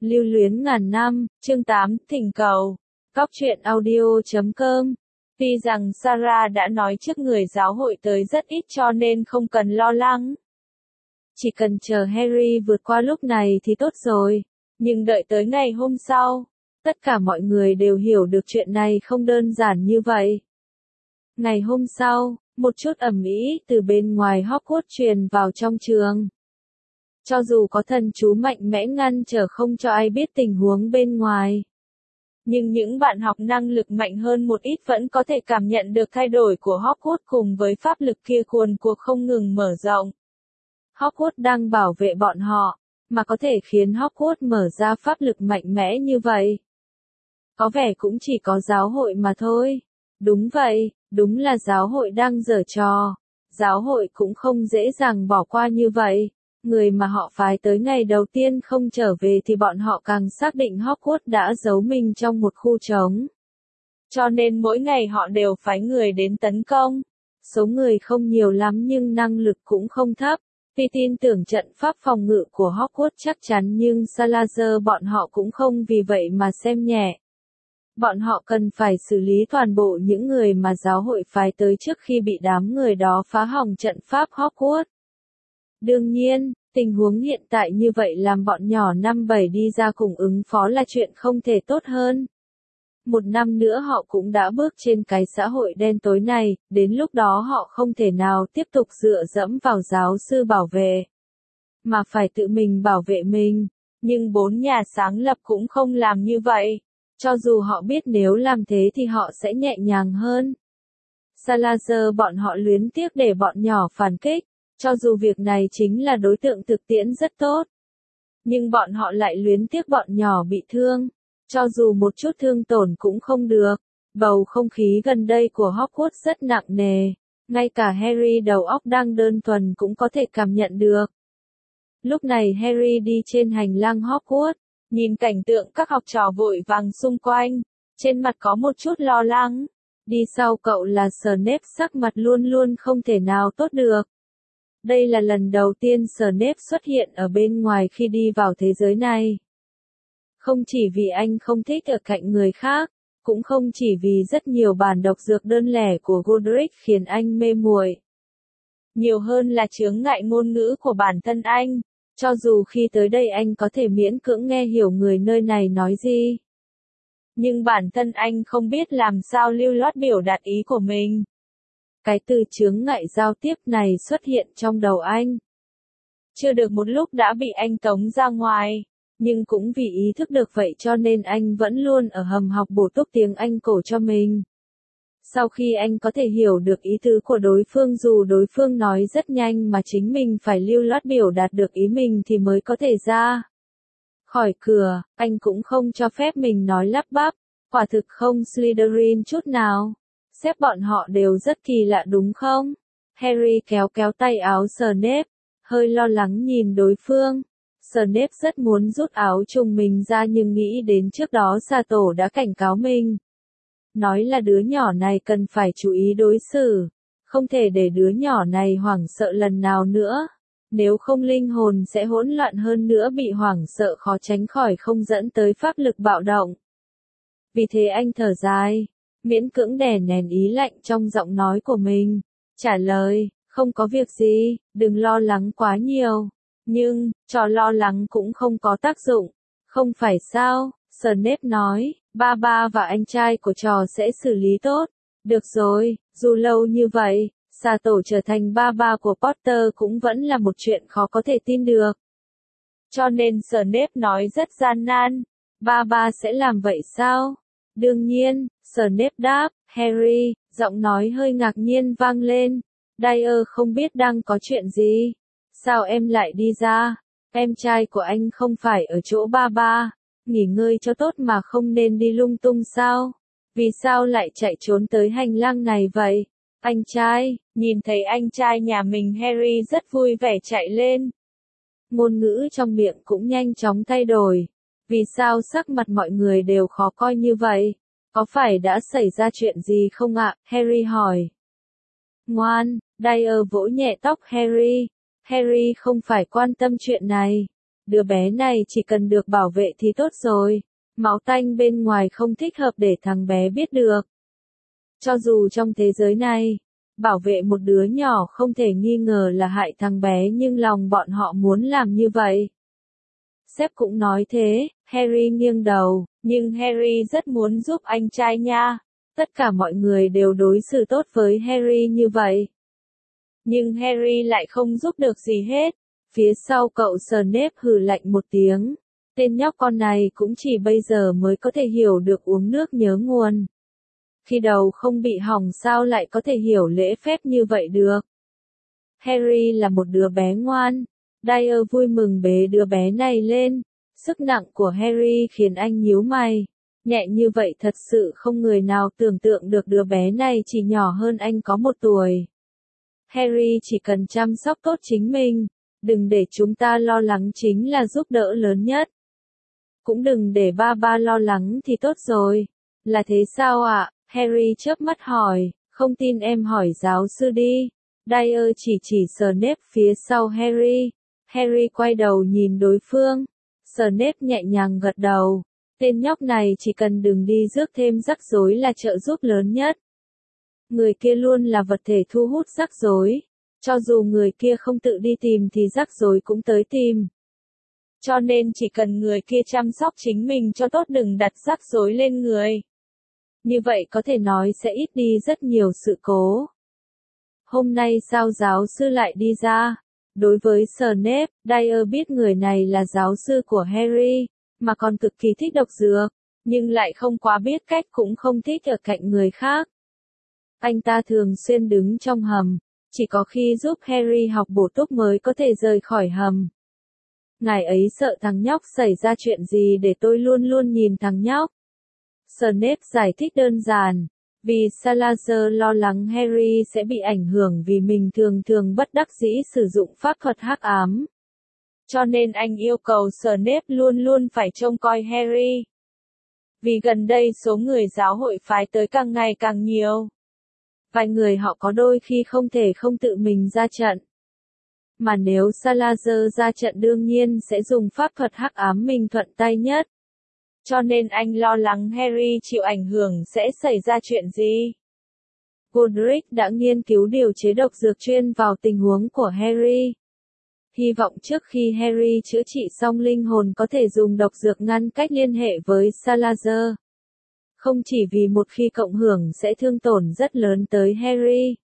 Lưu luyến ngàn năm, chương 8, thỉnh cầu. Góc truyện audio.com. Tuy rằng Sarah đã nói trước người giáo hội tới rất ít cho nên không cần lo lắng. Chỉ cần chờ Harry vượt qua lúc này thì tốt rồi. Nhưng đợi tới ngày hôm sau, tất cả mọi người đều hiểu được chuyện này không đơn giản như vậy. Ngày hôm sau, một chút ầm ĩ từ bên ngoài Hogwarts truyền vào trong trường. Cho dù có thần chú mạnh mẽ ngăn trở không cho ai biết tình huống bên ngoài, nhưng những bạn học năng lực mạnh hơn một ít vẫn có thể cảm nhận được thay đổi của Hogwarts cùng với pháp lực kia cuồn cuộn không ngừng mở rộng. Hogwarts đang bảo vệ bọn họ, mà có thể khiến Hogwarts mở ra pháp lực mạnh mẽ như vậy. Có vẻ cũng chỉ có giáo hội mà thôi. Đúng vậy, đúng là giáo hội đang giở trò. Giáo hội cũng không dễ dàng bỏ qua như vậy. Người mà họ phái tới ngày đầu tiên không trở về thì bọn họ càng xác định Hogwarts đã giấu mình trong một khu trống. Cho nên mỗi ngày họ đều phái người đến tấn công. Số người không nhiều lắm nhưng năng lực cũng không thấp. Vì tin tưởng trận pháp phòng ngự của Hogwarts chắc chắn nhưng Salazar bọn họ cũng không vì vậy mà xem nhẹ. Bọn họ cần phải xử lý toàn bộ những người mà giáo hội phái tới trước khi bị đám người đó phá hỏng trận pháp Hogwarts. Đương nhiên, tình huống hiện tại như vậy làm bọn nhỏ năm 7 đi ra cùng ứng phó là chuyện không thể tốt hơn. Một năm nữa họ cũng đã bước trên cái xã hội đen tối này, đến lúc đó họ không thể nào tiếp tục dựa dẫm vào giáo sư bảo vệ, mà phải tự mình bảo vệ mình. Nhưng 4 nhà sáng lập cũng không làm như vậy, cho dù họ biết nếu làm thế thì họ sẽ nhẹ nhàng hơn. Salazar bọn họ luyến tiếc để bọn nhỏ phản kích, cho dù việc này chính là đối tượng thực tiễn rất tốt. Nhưng bọn họ lại luyến tiếc bọn nhỏ bị thương. Cho dù một chút thương tổn cũng không được. Bầu không khí gần đây của Hogwarts rất nặng nề. Ngay cả Harry đầu óc đang đơn thuần cũng có thể cảm nhận được. Lúc này Harry đi trên hành lang Hogwarts, nhìn cảnh tượng các học trò vội vàng xung quanh, trên mặt có một chút lo lắng. Đi sau cậu là Snape, sắc mặt luôn luôn không thể nào tốt được. Đây là lần đầu tiên Snape xuất hiện ở bên ngoài khi đi vào thế giới này. Không chỉ vì anh không thích ở cạnh người khác, cũng không chỉ vì rất nhiều bản độc dược đơn lẻ của Godric khiến anh mê muội. Nhiều hơn là chướng ngại ngôn ngữ của bản thân anh, cho dù khi tới đây anh có thể miễn cưỡng nghe hiểu người nơi này nói gì. Nhưng bản thân anh không biết làm sao lưu loát biểu đạt ý của mình. Cái từ chướng ngại giao tiếp này xuất hiện trong đầu anh. Chưa được một lúc đã bị anh tống ra ngoài. Nhưng cũng vì ý thức được vậy cho nên anh vẫn luôn ở hầm học bổ túc tiếng Anh cổ cho mình. Sau khi anh có thể hiểu được ý tứ của đối phương dù đối phương nói rất nhanh mà chính mình phải lưu loát biểu đạt được ý mình thì mới có thể ra khỏi cửa, anh cũng không cho phép mình nói lắp bắp, quả thực không Slytherin chút nào. Sếp bọn họ đều rất kỳ lạ đúng không? Harry kéo kéo tay áo Snape, hơi lo lắng nhìn đối phương. Snape rất muốn rút áo trùng mình ra nhưng nghĩ đến trước đó Sato đã cảnh cáo mình. Nói là đứa nhỏ này cần phải chú ý đối xử. Không thể để đứa nhỏ này hoảng sợ lần nào nữa. Nếu không linh hồn sẽ hỗn loạn hơn nữa bị hoảng sợ khó tránh khỏi không dẫn tới pháp lực bạo động. Vì thế anh thở dài, miễn cưỡng đè nén ý lạnh trong giọng nói của mình. Trả lời, không có việc gì, đừng lo lắng quá nhiều. Nhưng, trò lo lắng cũng không có tác dụng. Không phải sao, Snape nói, ba ba và anh trai của trò sẽ xử lý tốt. Được rồi, dù lâu như vậy, Sato trở thành ba ba của Potter cũng vẫn là một chuyện khó có thể tin được. Cho nên Snape nói rất gian nan, ba ba sẽ làm vậy sao? Đương nhiên, Snape đáp, Harry, giọng nói hơi ngạc nhiên vang lên. Dyer không biết đang có chuyện gì. Sao em lại đi ra? Em trai của anh không phải ở chỗ ba ba. Nghỉ ngơi cho tốt mà không nên đi lung tung sao? Vì sao lại chạy trốn tới hành lang này vậy? Anh trai, nhìn thấy anh trai nhà mình Harry rất vui vẻ chạy lên. Ngôn ngữ trong miệng cũng nhanh chóng thay đổi. Vì sao sắc mặt mọi người đều khó coi như vậy? Có phải đã xảy ra chuyện gì không ạ? Harry hỏi. Ngoan, Dyer vỗ nhẹ tóc Harry. Harry không phải quan tâm chuyện này. Đứa bé này chỉ cần được bảo vệ thì tốt rồi. Máu tanh bên ngoài không thích hợp để thằng bé biết được. Cho dù trong thế giới này, bảo vệ một đứa nhỏ không thể nghi ngờ là hại thằng bé nhưng lòng bọn họ muốn làm như vậy. Sếp cũng nói thế, Harry nghiêng đầu, nhưng Harry rất muốn giúp anh trai nha. Tất cả mọi người đều đối xử tốt với Harry như vậy. Nhưng Harry lại không giúp được gì hết. Phía sau cậu Snape hừ lạnh một tiếng. Tên nhóc con này cũng chỉ bây giờ mới có thể hiểu được uống nước nhớ nguồn. Khi đầu không bị hỏng sao lại có thể hiểu lễ phép như vậy được. Harry là một đứa bé ngoan. Dyer vui mừng bế đứa bé này lên. Sức nặng của Harry khiến anh nhíu mày. Nhẹ như vậy thật sự không người nào tưởng tượng được đứa bé này chỉ nhỏ hơn anh có 1 tuổi. Harry chỉ cần chăm sóc tốt chính mình. Đừng để chúng ta lo lắng chính là giúp đỡ lớn nhất. Cũng đừng để ba lo lắng thì tốt rồi. Là thế sao ạ? Harry chớp mắt hỏi, không tin em hỏi giáo sư đi. Dyer chỉ Snape phía sau Harry. Harry quay đầu nhìn đối phương. Snape nhẹ nhàng gật đầu. Tên nhóc này chỉ cần đừng đi rước thêm rắc rối là trợ giúp lớn nhất. Người kia luôn là vật thể thu hút rắc rối. Cho dù người kia không tự đi tìm thì rắc rối cũng tới tìm. Cho nên chỉ cần người kia chăm sóc chính mình cho tốt đừng đặt rắc rối lên người. Như vậy có thể nói sẽ ít đi rất nhiều sự cố. Hôm nay sao giáo sư lại đi ra? Đối với Snape, Dyer biết người này là giáo sư của Harry, mà còn cực kỳ thích độc dược, nhưng lại không quá biết cách cũng không thích ở cạnh người khác. Anh ta thường xuyên đứng trong hầm, chỉ có khi giúp Harry học bổ túc mới có thể rời khỏi hầm. Ngài ấy sợ thằng nhóc xảy ra chuyện gì để tôi luôn luôn nhìn thằng nhóc. Snape giải thích đơn giản, vì Salazar lo lắng Harry sẽ bị ảnh hưởng vì mình thường bất đắc dĩ sử dụng pháp thuật hắc ám. Cho nên anh yêu cầu Snape luôn luôn phải trông coi Harry. Vì gần đây số người giáo hội phái tới càng ngày càng nhiều. Vài người họ có đôi khi không thể không tự mình ra trận. Mà nếu Salazar ra trận đương nhiên sẽ dùng pháp thuật hắc ám mình thuận tay nhất. Cho nên anh lo lắng Harry chịu ảnh hưởng sẽ xảy ra chuyện gì. Godric đã nghiên cứu điều chế độc dược chuyên vào tình huống của Harry. Hy vọng trước khi Harry chữa trị xong linh hồn có thể dùng độc dược ngăn cách liên hệ với Salazar. Không chỉ vì một khi cộng hưởng sẽ thương tổn rất lớn tới Harry.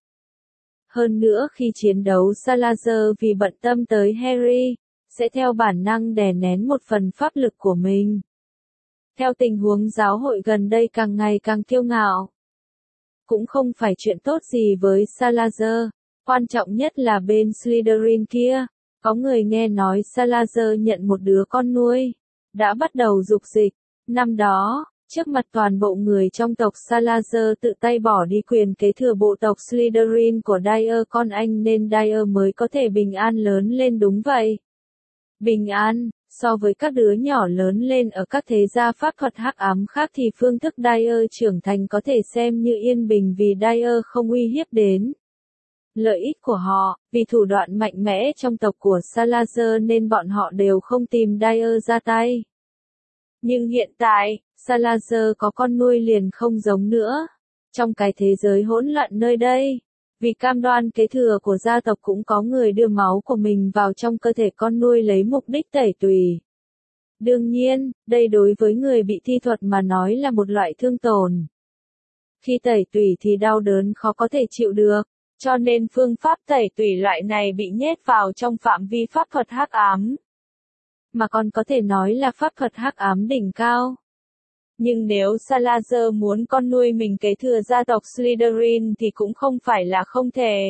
Hơn nữa khi chiến đấu Salazar vì bận tâm tới Harry, sẽ theo bản năng đè nén một phần pháp lực của mình. Theo tình huống giáo hội gần đây càng ngày càng kiêu ngạo. Cũng không phải chuyện tốt gì với Salazar, quan trọng nhất là bên Slytherin kia. Có người nghe nói Salazar nhận một đứa con nuôi, đã bắt đầu dục dịch. Năm đó, trước mặt toàn bộ người trong tộc Salazar tự tay bỏ đi quyền kế thừa bộ tộc Slytherin của Dyer con anh nên Dyer mới có thể bình an lớn lên đúng vậy. Bình an, so với các đứa nhỏ lớn lên ở các thế gia pháp thuật hắc ám khác thì phương thức Dyer trưởng thành có thể xem như yên bình vì Dyer không uy hiếp đến lợi ích của họ, vì thủ đoạn mạnh mẽ trong tộc của Salazar nên bọn họ đều không tìm Dyer ra tay. Nhưng hiện tại, Salazar có con nuôi liền không giống nữa. Trong cái thế giới hỗn loạn nơi đây, vì cam đoan kế thừa của gia tộc cũng có người đưa máu của mình vào trong cơ thể con nuôi lấy mục đích tẩy tùy. Đương nhiên, đây đối với người bị thi thuật mà nói là một loại thương tổn. Khi tẩy tùy thì đau đớn khó có thể chịu được, cho nên phương pháp tẩy tùy loại này bị nhét vào trong phạm vi pháp thuật hắc ám. Mà còn có thể nói là pháp thuật hắc ám đỉnh cao. Nhưng nếu Salazar muốn con nuôi mình kế thừa gia tộc Slytherin thì cũng không phải là không thể.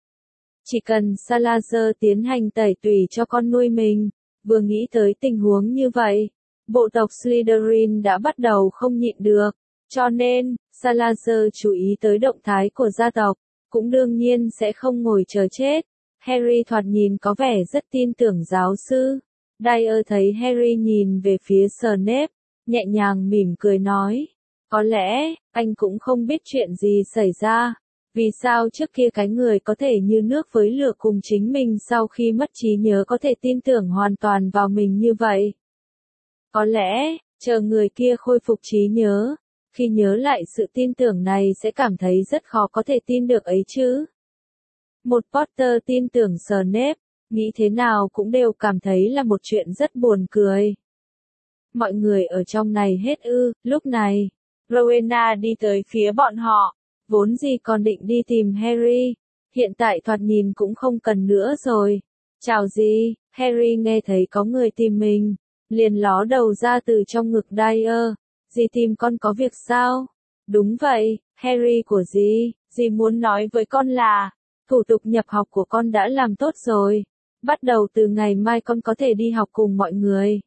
Chỉ cần Salazar tiến hành tẩy tùy cho con nuôi mình, vừa nghĩ tới tình huống như vậy, bộ tộc Slytherin đã bắt đầu không nhịn được, cho nên, Salazar chú ý tới động thái của gia tộc, cũng đương nhiên sẽ không ngồi chờ chết. Harry thoạt nhìn có vẻ rất tin tưởng giáo sư. Dyer thấy Harry nhìn về phía Snape, nhẹ nhàng mỉm cười nói, có lẽ, anh cũng không biết chuyện gì xảy ra, Vì sao trước kia cái người có thể như nước với lửa cùng chính mình sau khi mất trí nhớ có thể tin tưởng hoàn toàn vào mình như vậy? Có lẽ, chờ người kia khôi phục trí nhớ, khi nhớ lại sự tin tưởng này sẽ cảm thấy rất khó có thể tin được ấy chứ. Một Potter tin tưởng Snape, nghĩ thế nào cũng đều cảm thấy là một chuyện rất buồn cười. Mọi người ở trong này hết ư, lúc này, Rowena đi tới phía bọn họ, vốn gì còn định đi tìm Harry, hiện tại thoạt nhìn cũng không cần nữa rồi. Chào gì, Harry nghe thấy có người tìm mình, liền ló đầu ra từ trong ngực Dyer, dì tìm con có việc sao? Đúng vậy, Harry của dì muốn nói với con là, thủ tục nhập học của con đã làm tốt rồi, bắt đầu từ ngày mai con có thể đi học cùng mọi người.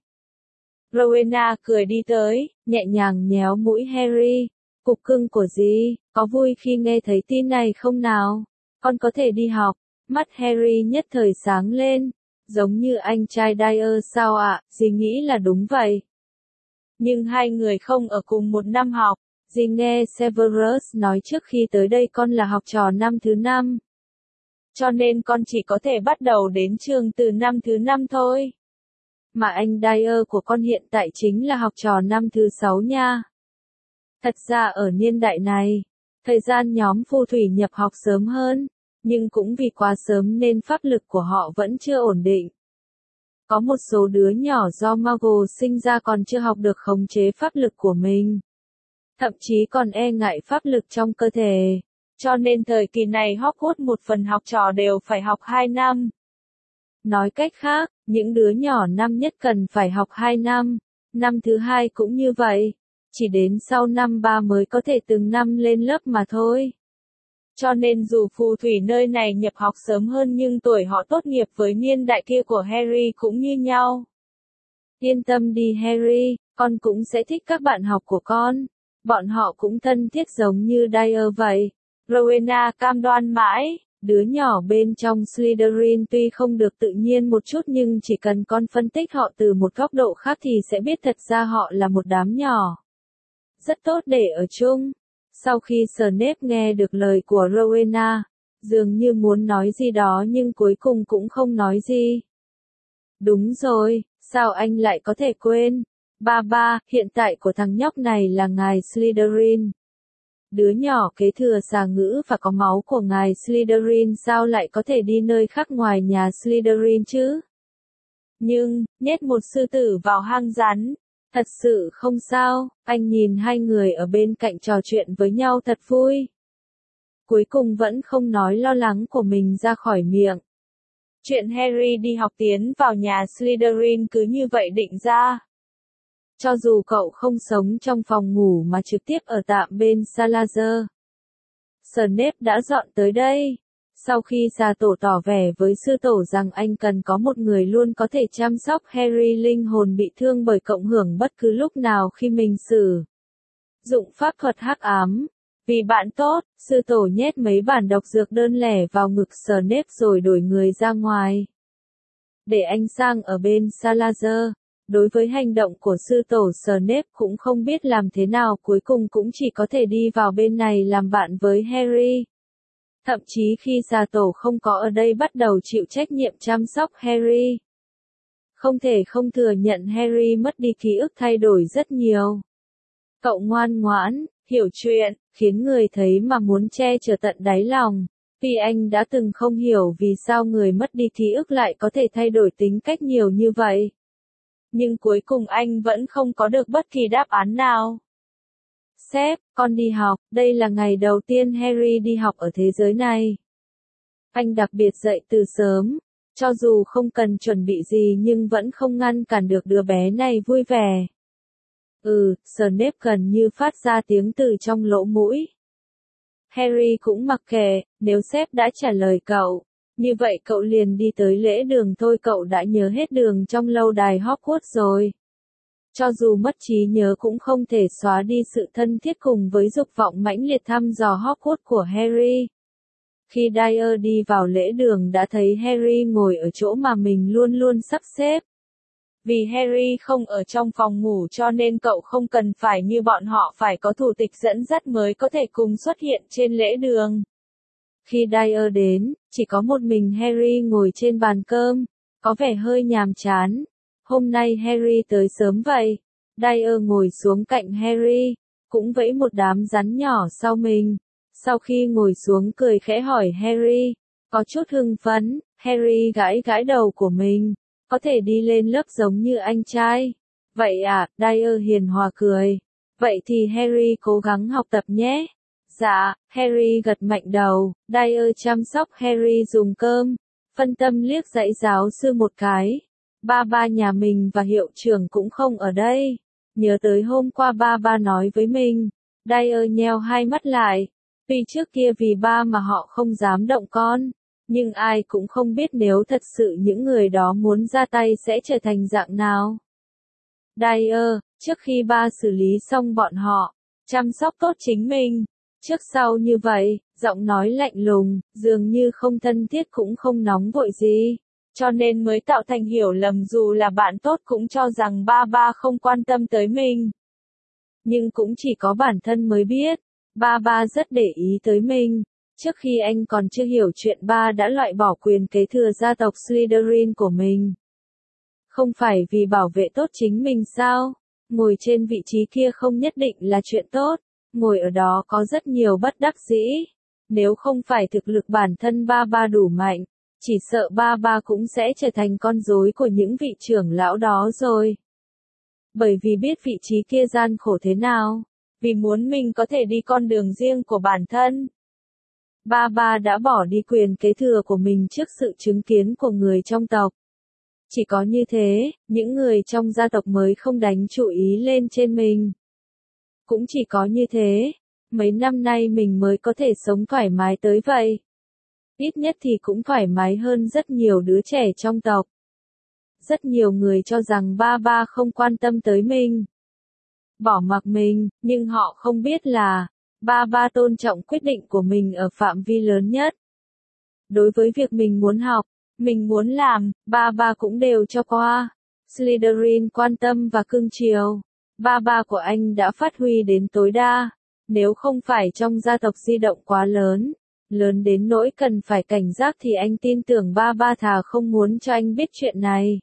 Rowena cười đi tới, nhẹ nhàng nhéo mũi Harry, cục cưng của dì, có vui khi nghe thấy tin này không nào? Con có thể đi học, mắt Harry nhất thời sáng lên, giống như anh trai Dyer sao ạ, dì nghĩ là đúng vậy. Nhưng hai người không ở cùng một năm học, dì nghe Severus nói trước khi tới đây con là học trò năm thứ 5. Cho nên con chỉ có thể bắt đầu đến trường từ năm thứ 5 thôi. Mà anh Dyer của con hiện tại chính là học trò năm thứ 6 nha. Thật ra ở niên đại này, thời gian nhóm phù thủy nhập học sớm hơn, nhưng cũng vì quá sớm nên pháp lực của họ vẫn chưa ổn định. Có một số đứa nhỏ do Muggle sinh ra còn chưa học được khống chế pháp lực của mình. Thậm chí còn e ngại pháp lực trong cơ thể. Cho nên thời kỳ này Hogwarts một phần học trò đều phải học 2 năm. Nói cách khác, những đứa nhỏ năm nhất cần phải học 2 năm, năm thứ 2 cũng như vậy, chỉ đến sau năm 3 mới có thể từng năm lên lớp mà thôi. Cho nên dù phù thủy nơi này nhập học sớm hơn nhưng tuổi họ tốt nghiệp với niên đại kia của Harry cũng như nhau. Yên tâm đi Harry, con cũng sẽ thích các bạn học của con. Bọn họ cũng thân thiết giống như Dyer vậy. Rowena cam đoan mãi, đứa nhỏ bên trong Slytherin tuy không được tự nhiên một chút nhưng chỉ cần con phân tích họ từ một góc độ khác thì sẽ biết thật ra họ là một đám nhỏ. Rất tốt để ở chung. Sau khi Snape nghe được lời của Rowena, dường như muốn nói gì đó nhưng cuối cùng cũng không nói gì. Đúng rồi, sao anh lại có thể quên? Ba, hiện tại của thằng nhóc này là ngài Slytherin. Đứa nhỏ kế thừa xà ngữ và có máu của ngài Slytherin sao lại có thể đi nơi khác ngoài nhà Slytherin chứ? Nhưng, nhét một sư tử vào hang rắn. Thật sự không sao, anh nhìn hai người ở bên cạnh trò chuyện với nhau thật vui. Cuối cùng vẫn không nói lo lắng của mình ra khỏi miệng. Chuyện Harry đi học tiến vào nhà Slytherin cứ như vậy định ra. Cho dù cậu không sống trong phòng ngủ mà trực tiếp ở tạm bên Salazar. Snape đã dọn tới đây. Sau khi già tổ tỏ vẻ với sư tổ rằng anh cần có một người luôn có thể chăm sóc Harry linh hồn bị thương bởi cộng hưởng bất cứ lúc nào khi mình sử dụng pháp thuật hắc ám. Vì bạn tốt, sư tổ nhét mấy bản độc dược đơn lẻ vào ngực Snape rồi đuổi người ra ngoài. Để anh sang ở bên Salazar. Đối với hành động của sư tổ Snape cũng không biết làm thế nào cuối cùng cũng chỉ có thể đi vào bên này làm bạn với Harry. Thậm chí khi già tổ không có ở đây bắt đầu chịu trách nhiệm chăm sóc Harry. Không thể không thừa nhận Harry mất đi ký ức thay đổi rất nhiều. Cậu ngoan ngoãn, hiểu chuyện, khiến người thấy mà muốn che chở tận đáy lòng. Vì anh đã từng không hiểu vì sao người mất đi ký ức lại có thể thay đổi tính cách nhiều như vậy. Nhưng cuối cùng anh vẫn không có được bất kỳ đáp án nào. Sếp, con đi học, đây là ngày đầu tiên Harry đi học ở thế giới này. Anh đặc biệt dậy từ sớm, cho dù không cần chuẩn bị gì nhưng vẫn không ngăn cản được đứa bé này vui vẻ. Snape gần như phát ra tiếng từ trong lỗ mũi. Harry cũng mặc kệ, nếu sếp đã trả lời cậu, như vậy cậu liền đi tới lễ đường thôi, cậu đã nhớ hết đường trong lâu đài Hogwarts rồi. Cho dù mất trí nhớ cũng không thể xóa đi sự thân thiết cùng với dục vọng mãnh liệt thăm dò Hogwarts của Harry. Khi Dyer đi vào lễ đường đã thấy Harry ngồi ở chỗ mà mình luôn luôn sắp xếp. Vì Harry không ở trong phòng ngủ cho nên cậu không cần phải như bọn họ phải có thủ tịch dẫn dắt mới có thể cùng xuất hiện trên lễ đường. Khi Dyer đến, chỉ có một mình Harry ngồi trên bàn cơm, có vẻ hơi nhàm chán. Hôm nay Harry tới sớm vậy. Dyer ngồi xuống cạnh Harry, cũng vẫy một đám rắn nhỏ sau mình. Sau khi ngồi xuống cười khẽ hỏi Harry, có chút hưng phấn, Harry gãi gãi đầu của mình. Có thể đi lên lớp giống như anh trai. Vậy à, Dyer hiền hòa cười. Vậy thì Harry cố gắng học tập nhé. Dạ, Harry gật mạnh đầu. Dyer chăm sóc Harry dùng cơm, phân tâm liếc dạy giáo sư một cái. Ba nhà mình và hiệu trưởng cũng không ở đây. Nhớ tới hôm qua ba nói với mình. Dyer nheo hai mắt lại. Tuy trước kia vì ba mà họ không dám động con, nhưng ai cũng không biết nếu thật sự những người đó muốn ra tay sẽ trở thành dạng nào. Dyer, trước khi ba xử lý xong bọn họ, chăm sóc tốt chính mình. Trước sau như vậy, giọng nói lạnh lùng, dường như không thân thiết cũng không nóng vội gì. Cho nên mới tạo thành hiểu lầm dù là bạn tốt cũng cho rằng ba không quan tâm tới mình. Nhưng cũng chỉ có bản thân mới biết, ba rất để ý tới mình. Trước khi anh còn chưa hiểu chuyện ba đã loại bỏ quyền kế thừa gia tộc Slytherin của mình. Không phải vì bảo vệ tốt chính mình sao? Ngồi trên vị trí kia không nhất định là chuyện tốt. Ngồi ở đó có rất nhiều bất đắc dĩ. Nếu không phải thực lực bản thân ba đủ mạnh, chỉ sợ ba cũng sẽ trở thành con rối của những vị trưởng lão đó rồi. Bởi vì biết vị trí kia gian khổ thế nào, vì muốn mình có thể đi con đường riêng của bản thân. Ba đã bỏ đi quyền kế thừa của mình trước sự chứng kiến của người trong tộc. Chỉ có như thế, những người trong gia tộc mới không đánh chú ý lên trên mình. Cũng chỉ có như thế, mấy năm nay mình mới có thể sống thoải mái tới vậy. Ít nhất thì cũng thoải mái hơn rất nhiều đứa trẻ trong tộc. Rất nhiều người cho rằng ba không quan tâm tới mình, bỏ mặc mình, nhưng họ không biết là ba tôn trọng quyết định của mình ở phạm vi lớn nhất. Đối với việc mình muốn học, mình muốn làm, ba cũng đều cho qua. Slytherin quan tâm và cưng chiều. Ba của anh đã phát huy đến tối đa. Nếu không phải trong gia tộc di động quá lớn đến nỗi cần phải cảnh giác thì anh tin tưởng ba thà không muốn cho anh biết chuyện này.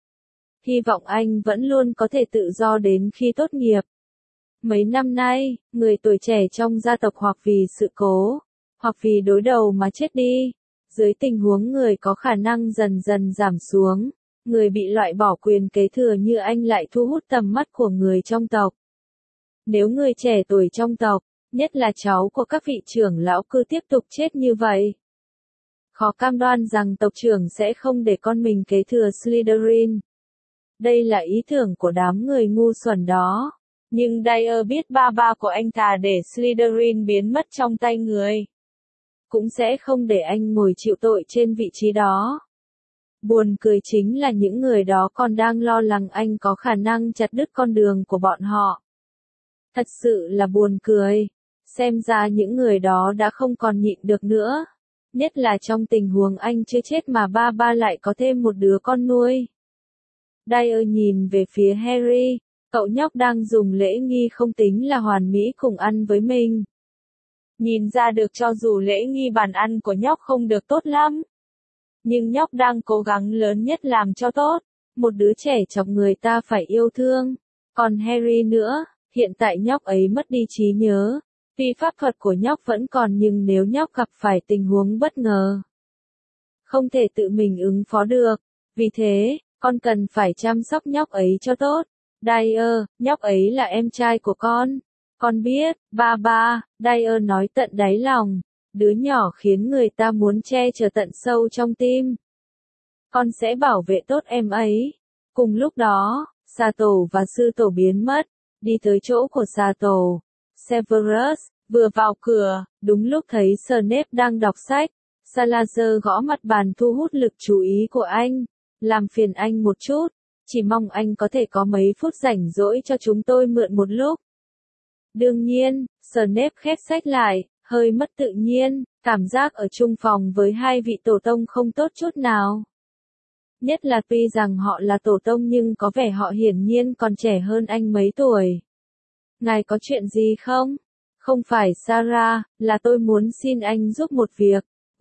Hy vọng anh vẫn luôn có thể tự do đến khi tốt nghiệp. Mấy năm nay, người tuổi trẻ trong gia tộc hoặc vì sự cố, hoặc vì đối đầu mà chết đi. Dưới tình huống người có khả năng dần dần giảm xuống, người bị loại bỏ quyền kế thừa như anh lại thu hút tầm mắt của người trong tộc. Nếu người trẻ tuổi trong tộc, nhất là cháu của các vị trưởng lão cứ tiếp tục chết như vậy, khó cam đoan rằng tộc trưởng sẽ không để con mình kế thừa Slytherin. Đây là ý tưởng của đám người ngu xuẩn đó. Nhưng Dyer biết ba của anh thà để Slytherin biến mất trong tay người, cũng sẽ không để anh ngồi chịu tội trên vị trí đó. Buồn cười chính là những người đó còn đang lo lắng anh có khả năng chặt đứt con đường của bọn họ. Thật sự là buồn cười. Xem ra những người đó đã không còn nhịn được nữa. Nhất là trong tình huống anh chưa chết mà ba lại có thêm một đứa con nuôi. Dyer nhìn về phía Harry, cậu nhóc đang dùng lễ nghi không tính là hoàn mỹ cùng ăn với mình. Nhìn ra được cho dù lễ nghi bàn ăn của nhóc không được tốt lắm, nhưng nhóc đang cố gắng lớn nhất làm cho tốt. Một đứa trẻ chọc người ta phải yêu thương. Còn Harry nữa, hiện tại nhóc ấy mất đi trí nhớ. Tuy pháp thuật của nhóc vẫn còn nhưng nếu nhóc gặp phải tình huống bất ngờ, không thể tự mình ứng phó được. Vì thế, con cần phải chăm sóc nhóc ấy cho tốt. Dyer, nhóc ấy là em trai của con. Con biết, ba, Dyer nói tận đáy lòng. Đứa nhỏ khiến người ta muốn che chở tận sâu trong tim. Con sẽ bảo vệ tốt em ấy. Cùng lúc đó, Sa Tổ và Sư Tổ biến mất. Đi tới chỗ của Sa Tổ, Severus vừa vào cửa, đúng lúc thấy Snape đang đọc sách. Salazar gõ mặt bàn thu hút lực chú ý của anh. Làm phiền anh một chút, chỉ mong anh có thể có mấy phút rảnh rỗi cho chúng tôi mượn một lúc. Đương nhiên, Snape khép sách lại, hơi mất tự nhiên, cảm giác ở chung phòng với hai vị tổ tông không tốt chút nào. Nhất là tuy rằng họ là tổ tông nhưng có vẻ họ hiển nhiên còn trẻ hơn anh mấy tuổi. Ngài có chuyện gì không? Không phải Sarah, là tôi muốn xin anh giúp một việc.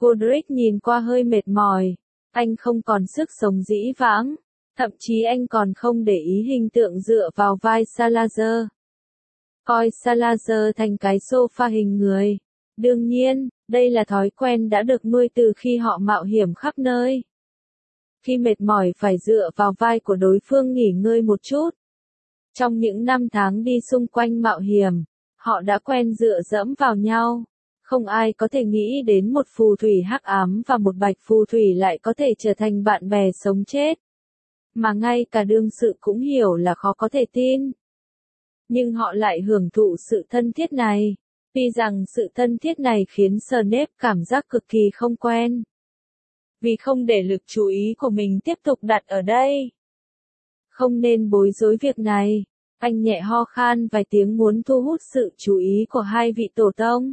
Godric nhìn qua hơi mệt mỏi. Anh không còn sức sống dĩ vãng. Thậm chí anh còn không để ý hình tượng dựa vào vai Salazar. Coi Salazar thành cái sofa hình người. Đương nhiên, đây là thói quen đã được nuôi từ khi họ mạo hiểm khắp nơi. Khi mệt mỏi phải dựa vào vai của đối phương nghỉ ngơi một chút. Trong những năm tháng đi xung quanh mạo hiểm, họ đã quen dựa dẫm vào nhau. Không ai có thể nghĩ đến một phù thủy hắc ám và một bạch phù thủy lại có thể trở thành bạn bè sống chết. Mà ngay cả đương sự cũng hiểu là khó có thể tin. Nhưng họ lại hưởng thụ sự thân thiết này. Vì rằng sự thân thiết này khiến Snape cảm giác cực kỳ không quen. Vì không để lực chú ý của mình tiếp tục đặt ở đây. Không nên bối rối việc này. Anh nhẹ ho khan vài tiếng muốn thu hút sự chú ý của hai vị tổ tông.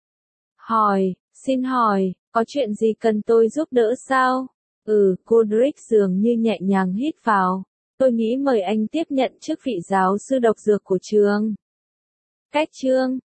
Xin hỏi, có chuyện gì cần tôi giúp đỡ sao? Godric dường như nhẹ nhàng hít vào. Tôi nghĩ mời anh tiếp nhận chức vị giáo sư độc dược của trường. Cách chương